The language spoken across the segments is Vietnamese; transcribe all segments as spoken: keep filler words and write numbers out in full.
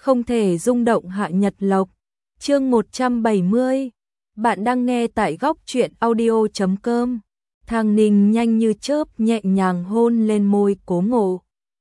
không thể rung động Hạ Nhật Lộc. Chương một trăm bảy mươi. Bạn đang nghe tại góc truyện audio chấm com. Thang Ninh nhanh như chớp nhẹ nhàng hôn lên môi Cố Ngộ.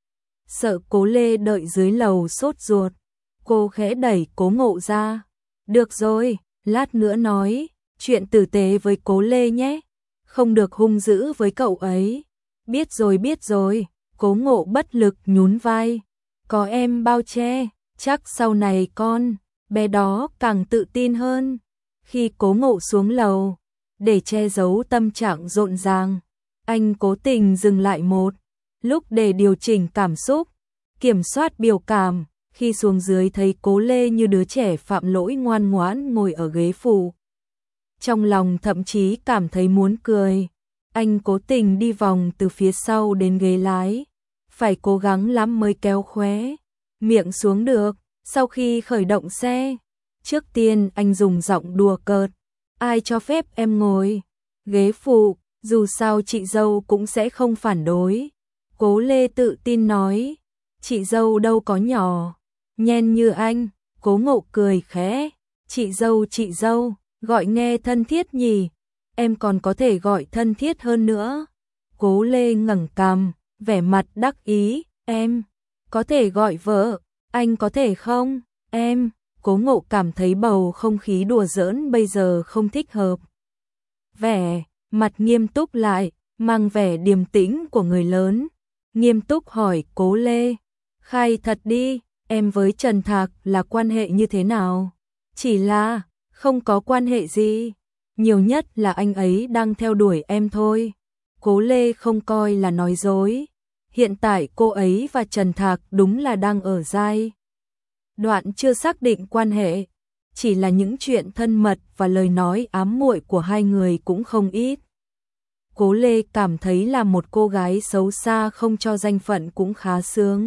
Sợ Cố Lê đợi dưới lầu sốt ruột, cô khẽ đẩy Cố Ngộ ra. Được rồi, lát nữa nói chuyện tử tế với Cố Lê nhé, không được hung dữ với cậu ấy. Biết rồi biết rồi, Cố Ngộ bất lực nhún vai. Có em bao che, chắc sau này con bé đó càng tự tin hơn. Khi Cố Ngộ xuống lầu, để che giấu tâm trạng rộn ràng, anh cố tình dừng lại một lúc để điều chỉnh cảm xúc, kiểm soát biểu cảm. Khi xuống dưới thấy Cố Lê như đứa trẻ phạm lỗi ngoan ngoãn ngồi ở ghế phụ, trong lòng thậm chí cảm thấy muốn cười. Anh cố tình đi vòng từ phía sau đến ghế lái, phải cố gắng lắm mới kéo khóe miệng xuống được. Sau khi khởi động xe, trước tiên anh dùng giọng đùa cợt. Ai cho phép em ngồi ghế phụ, dù sao chị dâu cũng sẽ không phản đối. Cố Lê tự tin nói. Chị dâu đâu có nhỏ nhen như anh. Cố Ngộ cười khẽ. Chị dâu chị dâu, gọi nghe thân thiết nhỉ. Em còn có thể gọi thân thiết hơn nữa. Cố Lê ngẩng cằm, vẻ mặt đắc ý. Em có thể gọi vợ, anh có thể không? Em. Cố Ngộ cảm thấy bầu không khí đùa giỡn bây giờ không thích hợp. Vẻ mặt nghiêm túc lại, mang vẻ điềm tĩnh của người lớn. Nghiêm túc hỏi Cố Lê. Khai thật đi, em với Trần Thạc là quan hệ như thế nào? Chỉ là không có quan hệ gì, nhiều nhất là anh ấy đang theo đuổi em thôi. Cố Lê không coi là nói dối. Hiện tại cô ấy và Trần Thạc đúng là đang ở giai đoạn chưa xác định quan hệ, chỉ là những chuyện thân mật và lời nói ám muội của hai người cũng không ít. Cố Lê cảm thấy là một cô gái xấu xa không cho danh phận cũng khá sướng,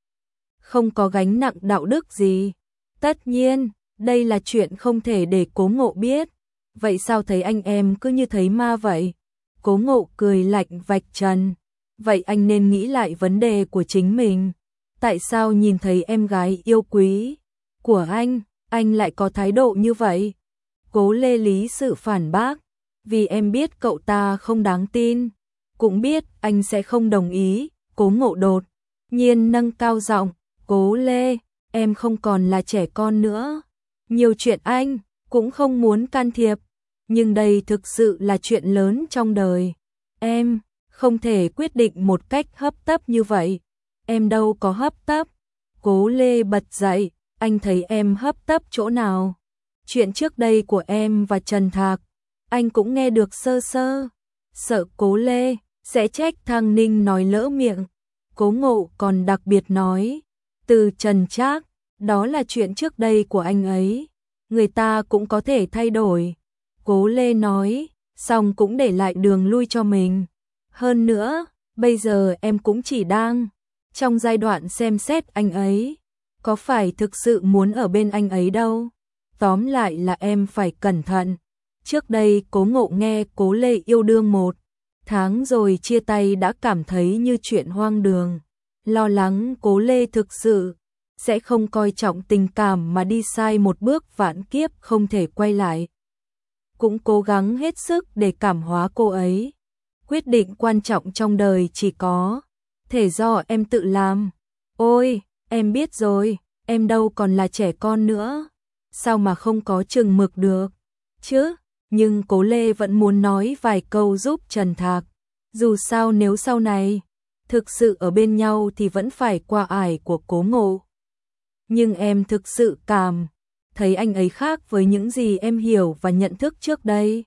không có gánh nặng đạo đức gì. Tất nhiên, đây là chuyện không thể để Cố Ngộ biết. Vậy sao thấy anh em cứ như thấy ma vậy? Cố Ngộ cười lạnh vạch trần. Vậy anh nên nghĩ lại vấn đề của chính mình. Tại sao nhìn thấy em gái yêu quý của anh, anh lại có thái độ như vậy? Cố Lê lý sự phản bác. Vì em biết cậu ta không đáng tin, cũng biết anh sẽ không đồng ý. Cố Ngộ đột nhiên nâng cao giọng. Cố Lê, em không còn là trẻ con nữa. Nhiều chuyện anh cũng không muốn can thiệp, nhưng đây thực sự là chuyện lớn trong đời. Em không thể quyết định một cách hấp tấp như vậy. Em đâu có hấp tấp. Cố Lê bật dậy. Anh thấy em hấp tấp chỗ nào? Chuyện trước đây của em và Trần Thạc, anh cũng nghe được sơ sơ. Sợ Cố Lê sẽ trách Thang Ninh nói lỡ miệng, Cố Ngộ còn đặc biệt nói. Từ Trần Trác, đó là chuyện trước đây của anh ấy, người ta cũng có thể thay đổi. Cố Lê nói, xong cũng để lại đường lui cho mình. Hơn nữa, bây giờ em cũng chỉ đang trong giai đoạn xem xét anh ấy, có phải thực sự muốn ở bên anh ấy đâu. Tóm lại là em phải cẩn thận. Trước đây Cố Ngộ nghe Cố Lê yêu đương một tháng rồi chia tay đã cảm thấy như chuyện hoang đường, lo lắng Cố Lê thực sự sẽ không coi trọng tình cảm mà đi sai một bước vạn kiếp không thể quay lại. Cũng cố gắng hết sức để cảm hóa cô ấy. Quyết định quan trọng trong đời chỉ có thể do em tự làm. Ôi, em biết rồi, em đâu còn là trẻ con nữa. Sao mà không có chừng mực được chứ? Nhưng Cố Lê vẫn muốn nói vài câu giúp Trần Thạc. Dù sao nếu sau này thực sự ở bên nhau thì vẫn phải qua ải của Cố Ngộ. Nhưng em thực sự cảm thấy anh ấy khác với những gì em hiểu và nhận thức trước đây.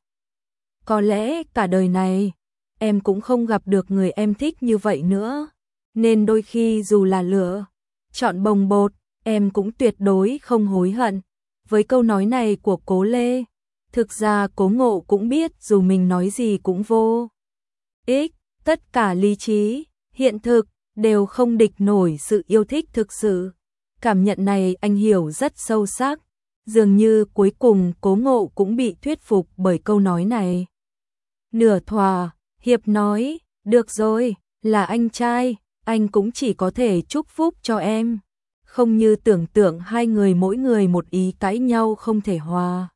Có lẽ cả đời này em cũng không gặp được người em thích như vậy nữa. Nên đôi khi dù là lựa chọn bồng bột, em cũng tuyệt đối không hối hận. Với câu nói này của Cố Lê, thực ra Cố Ngộ cũng biết dù mình nói gì cũng vô ích. Tất cả lý trí, hiện thực đều không địch nổi sự yêu thích thực sự. Cảm nhận này anh hiểu rất sâu sắc. Dường như cuối cùng Cố Ngộ cũng bị thuyết phục bởi câu nói này. Nửa thòa hiệp nói, được rồi, là anh trai, anh cũng chỉ có thể chúc phúc cho em. không như tưởng tượng hai người mỗi người một ý cãi nhau không thể hòa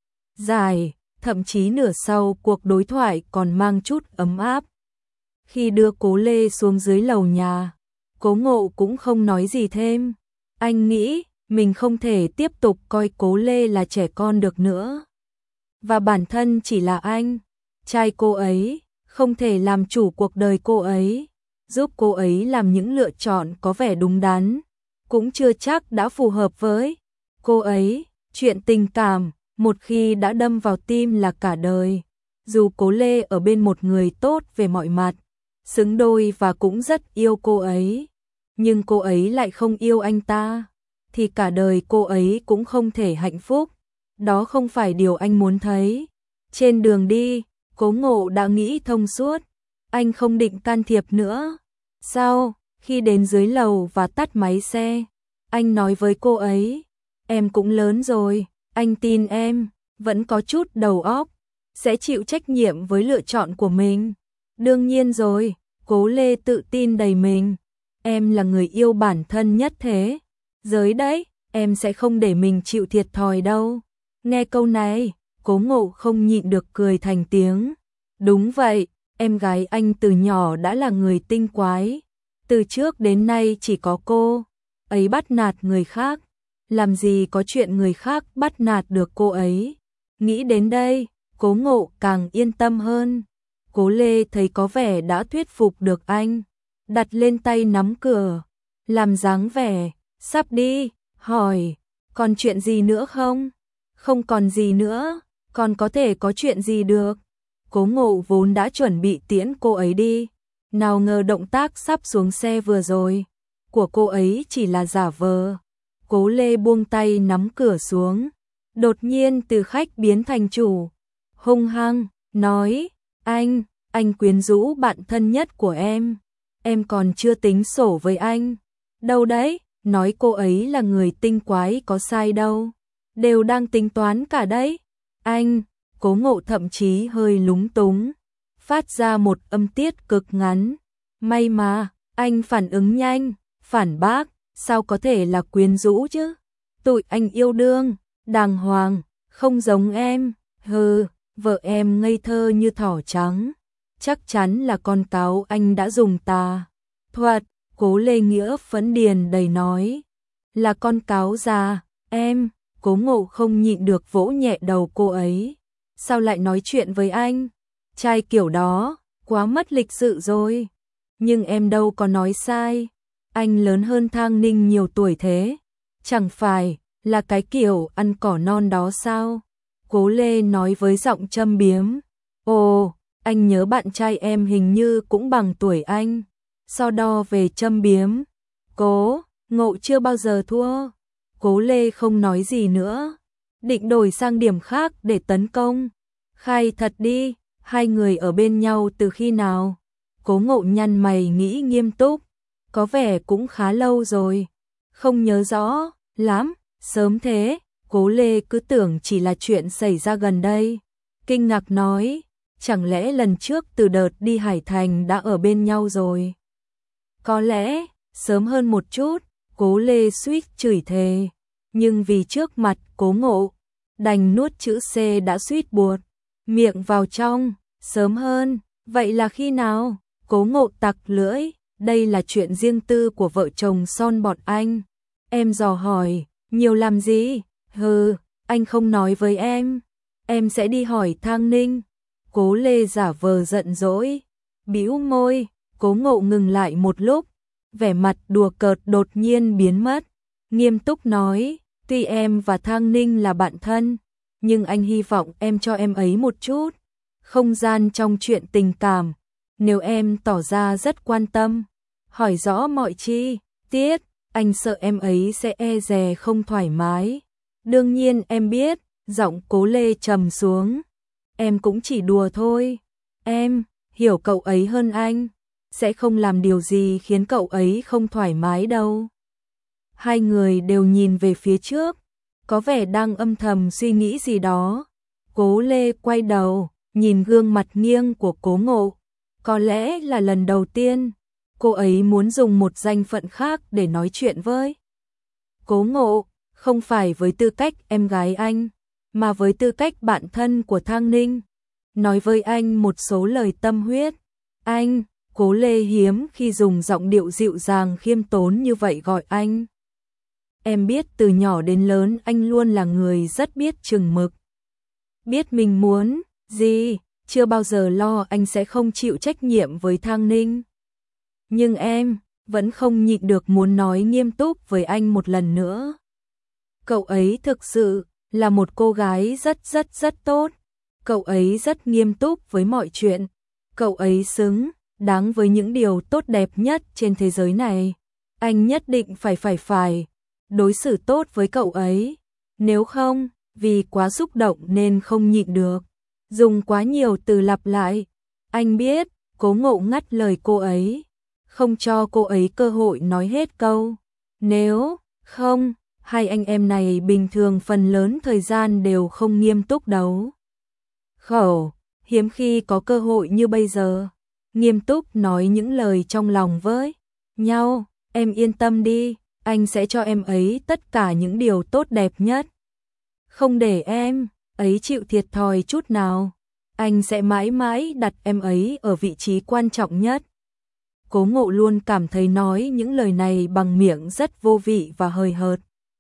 giải, thậm chí nửa sau cuộc đối thoại còn mang chút ấm áp. Khi đưa Cố Lê xuống dưới lầu nhà, Cố Ngộ cũng không nói gì thêm. Anh nghĩ mình không thể tiếp tục coi Cố Lê là trẻ con được nữa. Và bản thân chỉ là anh, trai cô ấy, không thể làm chủ cuộc đời cô ấy, giúp cô ấy làm những lựa chọn có vẻ đúng đắn, cũng chưa chắc đã phù hợp với cô ấy. Chuyện tình cảm, một khi đã đâm vào tim là cả đời. Dù Cố Lê ở bên một người tốt về mọi mặt, xứng đôi và cũng rất yêu cô ấy, nhưng cô ấy lại không yêu anh ta, thì cả đời cô ấy cũng không thể hạnh phúc. Đó không phải điều anh muốn thấy. Trên đường đi, Cố Ngộ đã nghĩ thông suốt, anh không định can thiệp nữa. Sau khi đến dưới lầu và tắt máy xe, anh nói với cô ấy, em cũng lớn rồi, anh tin em, vẫn có chút đầu óc, sẽ chịu trách nhiệm với lựa chọn của mình. Đương nhiên rồi, Cố Lê tự tin đầy mình, em là người yêu bản thân nhất thế giới đấy, em sẽ không để mình chịu thiệt thòi đâu. Nghe câu này, Cố Ngộ không nhịn được cười thành tiếng. Đúng vậy, em gái anh từ nhỏ đã là người tinh quái. Từ trước đến nay chỉ có cô ấy bắt nạt người khác, làm gì có chuyện người khác bắt nạt được cô ấy. Nghĩ đến đây, Cố Ngộ càng yên tâm hơn. Cố Lê thấy có vẻ đã thuyết phục được anh, đặt lên tay nắm cửa, làm dáng vẻ sắp đi, hỏi, còn chuyện gì nữa không? Không còn gì nữa, còn có thể có chuyện gì được. Cố Ngộ vốn đã chuẩn bị tiễn cô ấy đi, nào ngờ động tác sắp xuống xe vừa rồi của cô ấy chỉ là giả vờ. Cố Lê buông tay nắm cửa xuống, đột nhiên từ khách biến thành chủ, hung hăng nói, anh, anh quyến rũ bạn thân nhất của em, em còn chưa tính sổ với anh. Đâu đấy, nói cô ấy là người tinh quái có sai đâu, đều đang tính toán cả đấy. Anh, Cố Ngộ thậm chí hơi lúng túng, phát ra một âm tiết cực ngắn. May mà, anh phản ứng nhanh, phản bác, sao có thể là quyến rũ chứ? Tụi anh yêu đương, đàng hoàng, không giống em, hừ, vợ em ngây thơ như thỏ trắng, chắc chắn là con cáo anh đã dùng tà thuật. Cố Lê Nghĩa phẫn điền đầy nói, là con cáo già, em. Cố Ngộ không nhịn được vỗ nhẹ đầu cô ấy. Sao lại nói chuyện với anh? Trai kiểu đó, quá mất lịch sự rồi. Nhưng em đâu có nói sai. Anh lớn hơn Thang Ninh nhiều tuổi thế. Chẳng phải là cái kiểu ăn cỏ non đó sao? Cố Lê nói với giọng châm biếm. Ồ, anh nhớ bạn trai em hình như cũng bằng tuổi anh. So đo về châm biếm, Cố Ngộ chưa bao giờ thua. Cố Lê không nói gì nữa, định đổi sang điểm khác để tấn công. Khai thật đi, hai người ở bên nhau từ khi nào? Cố Ngộ nhăn mày nghĩ nghiêm túc, có vẻ cũng khá lâu rồi. Không nhớ rõ lắm, sớm thế. Cố Lê cứ tưởng chỉ là chuyện xảy ra gần đây. Kinh ngạc nói, chẳng lẽ lần trước từ đợt đi Hải Thành đã ở bên nhau rồi? Có lẽ, sớm hơn một chút. Cố Lê suýt chửi thề, nhưng vì trước mặt Cố Ngộ, đành nuốt chữ C đã suýt buột miệng vào trong. Sớm hơn, vậy là khi nào? Cố Ngộ tặc lưỡi, đây là chuyện riêng tư của vợ chồng son bọn anh. Em dò hỏi, nhiều làm gì? Hừ, anh không nói với em, em sẽ đi hỏi Thang Ninh. Cố Lê giả vờ giận dỗi, bĩu môi. Cố Ngộ ngừng lại một lúc, vẻ mặt đùa cợt đột nhiên biến mất, nghiêm túc nói, tuy em và Thang Ninh là bạn thân, nhưng anh hy vọng em cho em ấy một chút không gian trong chuyện tình cảm. Nếu em tỏ ra rất quan tâm, hỏi rõ mọi chi tiết, anh sợ em ấy sẽ e dè không thoải mái. Đương nhiên em biết, giọng Cố Lê trầm xuống, em cũng chỉ đùa thôi. Em hiểu cậu ấy hơn anh, sẽ không làm điều gì khiến cậu ấy không thoải mái đâu. Hai người đều nhìn về phía trước, có vẻ đang âm thầm suy nghĩ gì đó. Cố Lê quay đầu, nhìn gương mặt nghiêng của Cố Ngộ. Có lẽ là lần đầu tiên, cô ấy muốn dùng một danh phận khác để nói chuyện với Cố Ngộ, không phải với tư cách em gái anh, mà với tư cách bạn thân của Thang Ninh. Nói với anh một số lời tâm huyết. Anh, Cố Lê hiếm khi dùng giọng điệu dịu dàng khiêm tốn như vậy gọi anh. Em biết từ nhỏ đến lớn anh luôn là người rất biết chừng mực. Biết mình muốn gì, chưa bao giờ lo anh sẽ không chịu trách nhiệm với Thang Ninh. Nhưng em vẫn không nhịn được muốn nói nghiêm túc với anh một lần nữa. Cậu ấy thực sự là một cô gái rất rất rất tốt. Cậu ấy rất nghiêm túc với mọi chuyện. Cậu ấy xứng đáng với những điều tốt đẹp nhất trên thế giới này. Anh nhất định phải phải phải đối xử tốt với cậu ấy. Nếu không, vì quá xúc động nên không nhịn được, dùng quá nhiều từ lặp lại. Anh biết, Cố Ngộ ngắt lời cô ấy, không cho cô ấy cơ hội nói hết câu. Nếu không, hai anh em này bình thường phần lớn thời gian đều không nghiêm túc đấu khẩu, hiếm khi có cơ hội như bây giờ, nghiêm túc nói những lời trong lòng với nhau. Em yên tâm đi, anh sẽ cho em ấy tất cả những điều tốt đẹp nhất. Không để em ấy chịu thiệt thòi chút nào. Anh sẽ mãi mãi đặt em ấy ở vị trí quan trọng nhất. Cố Ngộ luôn cảm thấy nói những lời này bằng miệng rất vô vị và hời hợt.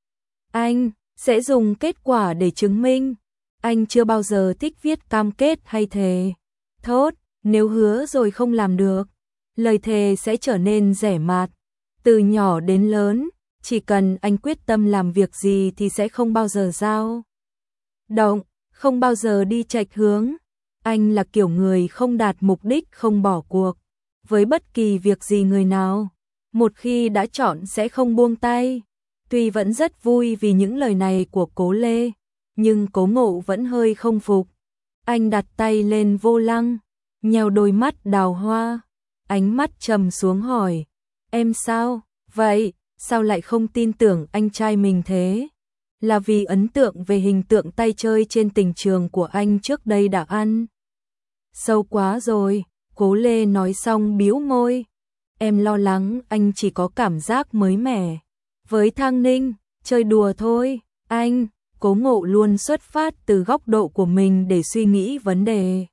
Anh sẽ dùng kết quả để chứng minh. Anh chưa bao giờ thích viết cam kết hay thề thốt, nếu hứa rồi không làm được, lời thề sẽ trở nên rẻ mạt. Từ nhỏ đến lớn, chỉ cần anh quyết tâm làm việc gì thì sẽ không bao giờ dao động, không bao giờ đi chệch hướng. Anh là kiểu người không đạt mục đích không bỏ cuộc với bất kỳ việc gì người nào. Một khi đã chọn sẽ không buông tay. Tuy vẫn rất vui vì những lời này của Cố Lê, nhưng Cố Ngộ vẫn hơi không phục. Anh đặt tay lên vô lăng, nheo đôi mắt đào hoa, ánh mắt trầm xuống hỏi, em sao vậy, sao lại không tin tưởng anh trai mình thế? Là vì ấn tượng về hình tượng tay chơi trên tình trường của anh trước đây đã ăn sâu quá rồi. Cố Lê nói xong bĩu môi, em lo lắng anh chỉ có cảm giác mới mẻ với Thang Ninh, chơi đùa thôi. Anh, Cố Ngộ luôn xuất phát từ góc độ của mình để suy nghĩ vấn đề.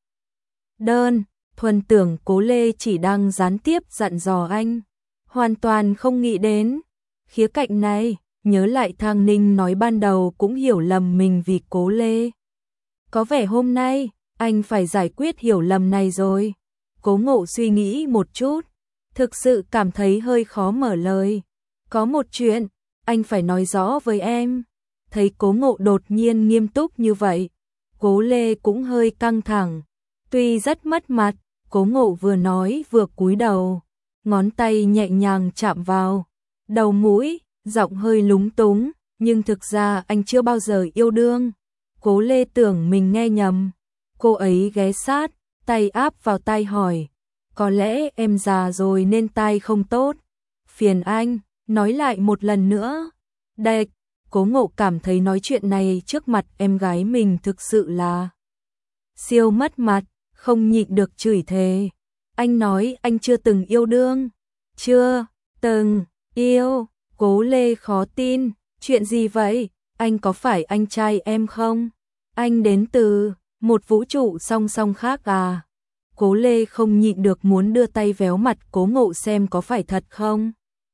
Đơn thuần tưởng Cố Lê chỉ đang gián tiếp dặn dò anh, hoàn toàn không nghĩ đến khía cạnh này. Nhớ lại Thang Ninh nói ban đầu cũng hiểu lầm mình vì Cố Lê. Có vẻ hôm nay anh phải giải quyết hiểu lầm này rồi. Cố Ngộ suy nghĩ một chút, thực sự cảm thấy hơi khó mở lời. Có một chuyện anh phải nói rõ với em. Thấy Cố Ngộ đột nhiên nghiêm túc như vậy, Cố Lê cũng hơi căng thẳng. Tuy rất mất mặt, Cố Ngộ vừa nói vừa cúi đầu, ngón tay nhẹ nhàng chạm vào đầu mũi, giọng hơi lúng túng, nhưng thực ra anh chưa bao giờ yêu đương. Cố Lê tưởng mình nghe nhầm, cô ấy ghé sát, tay áp vào tai hỏi, có lẽ em già rồi nên tai không tốt. Phiền anh, nói lại một lần nữa. Đệch, Cố Ngộ cảm thấy nói chuyện này trước mặt em gái mình thực sự là siêu mất mặt, không nhịn được chửi thề. Anh nói anh chưa từng yêu đương. Chưa từng yêu. Cố Lê khó tin, chuyện gì vậy? Anh có phải anh trai em không? Anh đến từ một vũ trụ song song khác à? Cố Lê không nhịn được muốn đưa tay véo mặt Cố Ngộ xem có phải thật không.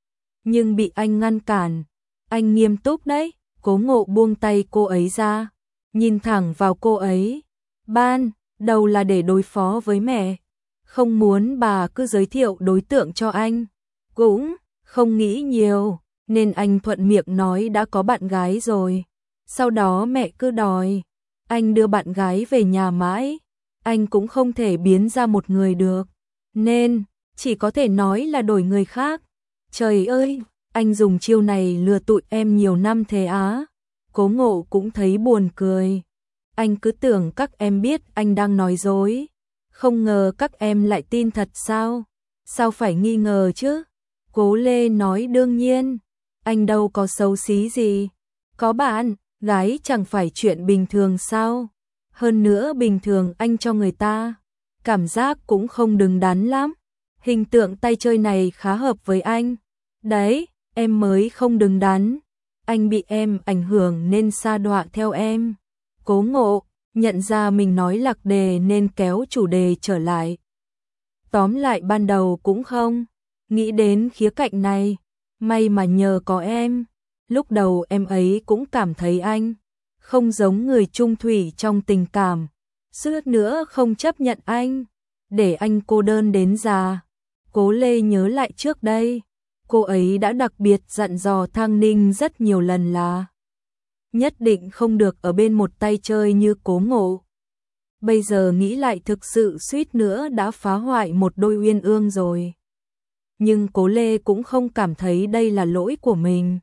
Nhưng bị anh ngăn cản. Anh nghiêm túc đấy. Cố Ngộ buông tay cô ấy ra, nhìn thẳng vào cô ấy. Ban đầu là để đối phó với mẹ, không muốn bà cứ giới thiệu đối tượng cho anh. Cũng không nghĩ nhiều, nên anh thuận miệng nói đã có bạn gái rồi. Sau đó mẹ cứ đòi anh đưa bạn gái về nhà mãi, anh cũng không thể biến ra một người được, nên chỉ có thể nói là đổi người khác. Trời ơi, anh dùng chiêu này lừa tụi em nhiều năm thế á. Cố Ngộ cũng thấy buồn cười. Anh cứ tưởng các em biết anh đang nói dối, không ngờ các em lại tin thật sao? Sao phải nghi ngờ chứ? Cố Lê nói đương nhiên, anh đâu có xấu xí gì. Có bạn gái chẳng phải chuyện bình thường sao? Hơn nữa bình thường anh cho người ta cảm giác cũng không đứng đắn lắm. Hình tượng tay chơi này khá hợp với anh. Đấy, em mới không đứng đắn. anh bị em ảnh hưởng nên sa đọa theo em. Cố Ngộ nhận ra mình nói lạc đề nên kéo chủ đề trở lại. Tóm lại ban đầu cũng không nghĩ đến khía cạnh này, may mà nhờ có em. Lúc đầu em ấy cũng cảm thấy anh không giống người chung thủy trong tình cảm, suýt nữa không chấp nhận anh, để anh cô đơn đến già. Cố Lê nhớ lại trước đây, cô ấy đã đặc biệt dặn dò Thang Ninh rất nhiều lần là nhất định không được ở bên một tay chơi như Cố Ngộ. Bây giờ nghĩ lại thực sự suýt nữa đã phá hoại một đôi uyên ương rồi. Nhưng Cố Lê cũng không cảm thấy đây là lỗi của mình.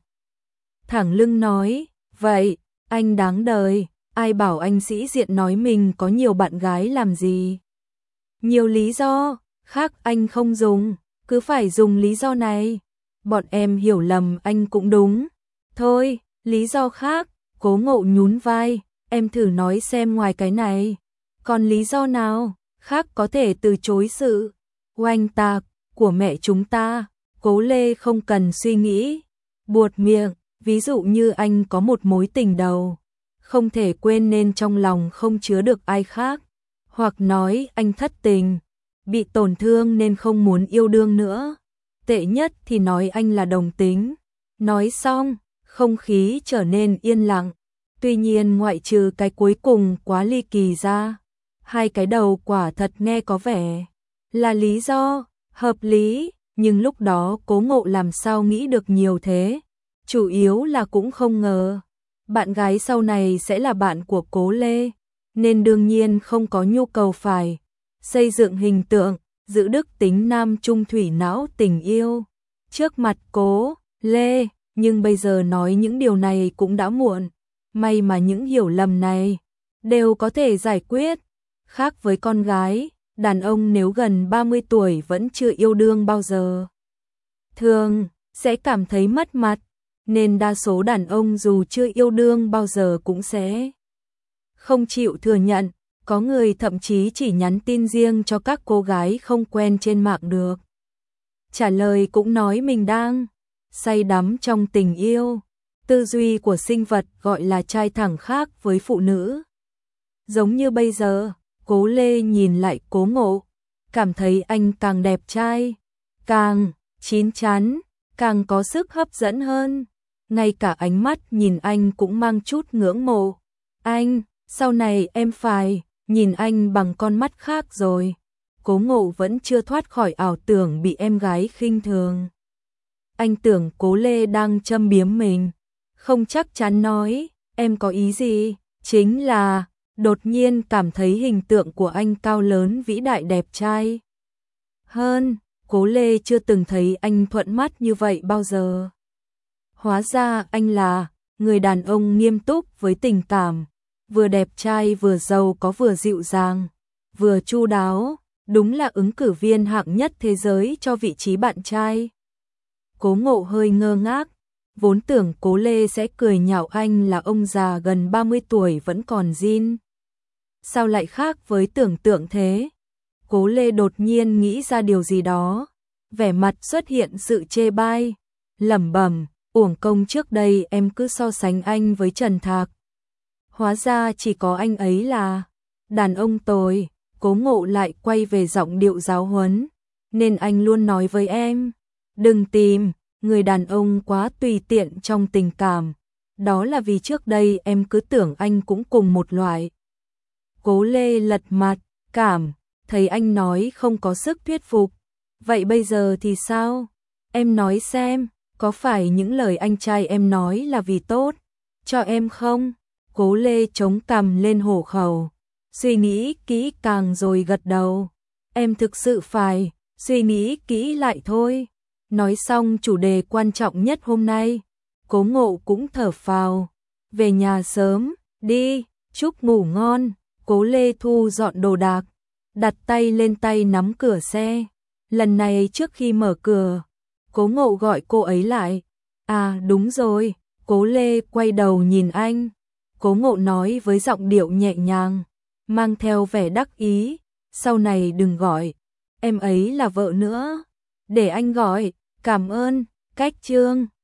Thẳng lưng nói, vậy, anh đáng đời, ai bảo anh sĩ diện nói mình có nhiều bạn gái làm gì. Nhiều lý do, khác anh không dùng, cứ phải dùng lý do này. Bọn em hiểu lầm anh cũng đúng. Thôi, lý do khác, Cố Ngộ nhún vai, em thử nói xem ngoài cái này. Còn lý do nào khác có thể từ chối sự oanh tạc của mẹ chúng ta? Cố Lê không cần suy nghĩ, buột miệng, ví dụ như anh có một mối tình đầu, không thể quên nên trong lòng không chứa được ai khác. Hoặc nói anh thất tình, bị tổn thương nên không muốn yêu đương nữa. Tệ nhất thì nói anh là đồng tính. Nói xong, không khí trở nên yên lặng. Tuy nhiên ngoại trừ cái cuối cùng quá ly kỳ ra, hai cái đầu quả thật nghe có vẻ là lý do hợp lý, nhưng lúc đó Cố Ngộ làm sao nghĩ được nhiều thế. Chủ yếu là cũng không ngờ bạn gái sau này sẽ là bạn của Cố Lê, nên đương nhiên không có nhu cầu phải xây dựng hình tượng giữ đức tính nam trung thủy não tình yêu trước mặt Cố Lê. Nhưng bây giờ nói những điều này cũng đã muộn. May mà những hiểu lầm này đều có thể giải quyết. Khác với con gái, đàn ông nếu gần ba mươi tuổi vẫn chưa yêu đương bao giờ, thường sẽ cảm thấy mất mặt, nên đa số đàn ông dù chưa yêu đương bao giờ cũng sẽ không chịu thừa nhận. Có người thậm chí chỉ nhắn tin riêng cho các cô gái không quen trên mạng được. Trả lời cũng nói mình đang say đắm trong tình yêu. Tư duy của sinh vật gọi là trai thẳng khác với phụ nữ. Giống như bây giờ, Cố Lê nhìn lại Cố Ngộ, cảm thấy anh càng đẹp trai, càng chín chắn, càng có sức hấp dẫn hơn. Ngay cả ánh mắt nhìn anh cũng mang chút ngưỡng mộ. Anh, sau này em phải nhìn anh bằng con mắt khác rồi. Cố Ngộ vẫn chưa thoát khỏi ảo tưởng bị em gái khinh thường. Anh tưởng Cố Lê đang châm biếm mình, không chắc chắn nói, em có ý gì? Chính là đột nhiên cảm thấy hình tượng của anh cao lớn vĩ đại đẹp trai hơn. Cố Lê chưa từng thấy anh thuận mắt như vậy bao giờ. Hóa ra anh là người đàn ông nghiêm túc với tình cảm, vừa đẹp trai vừa giàu có, vừa dịu dàng, vừa chu đáo, đúng là ứng cử viên hạng nhất thế giới cho vị trí bạn trai. Cố Ngộ hơi ngơ ngác, vốn tưởng Cố Lê sẽ cười nhạo anh là ông già gần ba mươi tuổi vẫn còn zin. Sao lại khác với tưởng tượng thế? Cố Lê đột nhiên nghĩ ra điều gì đó, vẻ mặt xuất hiện sự chê bai, lẩm bẩm, uổng công trước đây em cứ so sánh anh với Trần Thạc. Hóa ra chỉ có anh ấy là đàn ông tồi. Cố Ngộ lại quay về giọng điệu giáo huấn, nên anh luôn nói với em, đừng tìm người đàn ông quá tùy tiện trong tình cảm. Đó là vì trước đây em cứ tưởng anh cũng cùng một loại. Cố Lê lật mặt, cảm thấy anh nói không có sức thuyết phục. Vậy bây giờ thì sao? Em nói xem, có phải những lời anh trai em nói là vì tốt cho em không? Cố Lê chống cằm lên hổ khẩu, suy nghĩ kỹ càng rồi gật đầu. Em thực sự phải suy nghĩ kỹ lại thôi. Nói xong chủ đề quan trọng nhất hôm nay, Cố Ngộ cũng thở phào. Về nhà sớm, đi, chúc ngủ ngon. Cố Lê thu dọn đồ đạc, đặt tay lên tay nắm cửa xe. Lần này trước khi mở cửa, Cố Ngộ gọi cô ấy lại. À đúng rồi. Cố Lê quay đầu nhìn anh. Cố Ngộ nói với giọng điệu nhẹ nhàng, mang theo vẻ đắc ý, sau này đừng gọi em ấy là vợ nữa, để anh gọi. Cảm ơn. Cách chương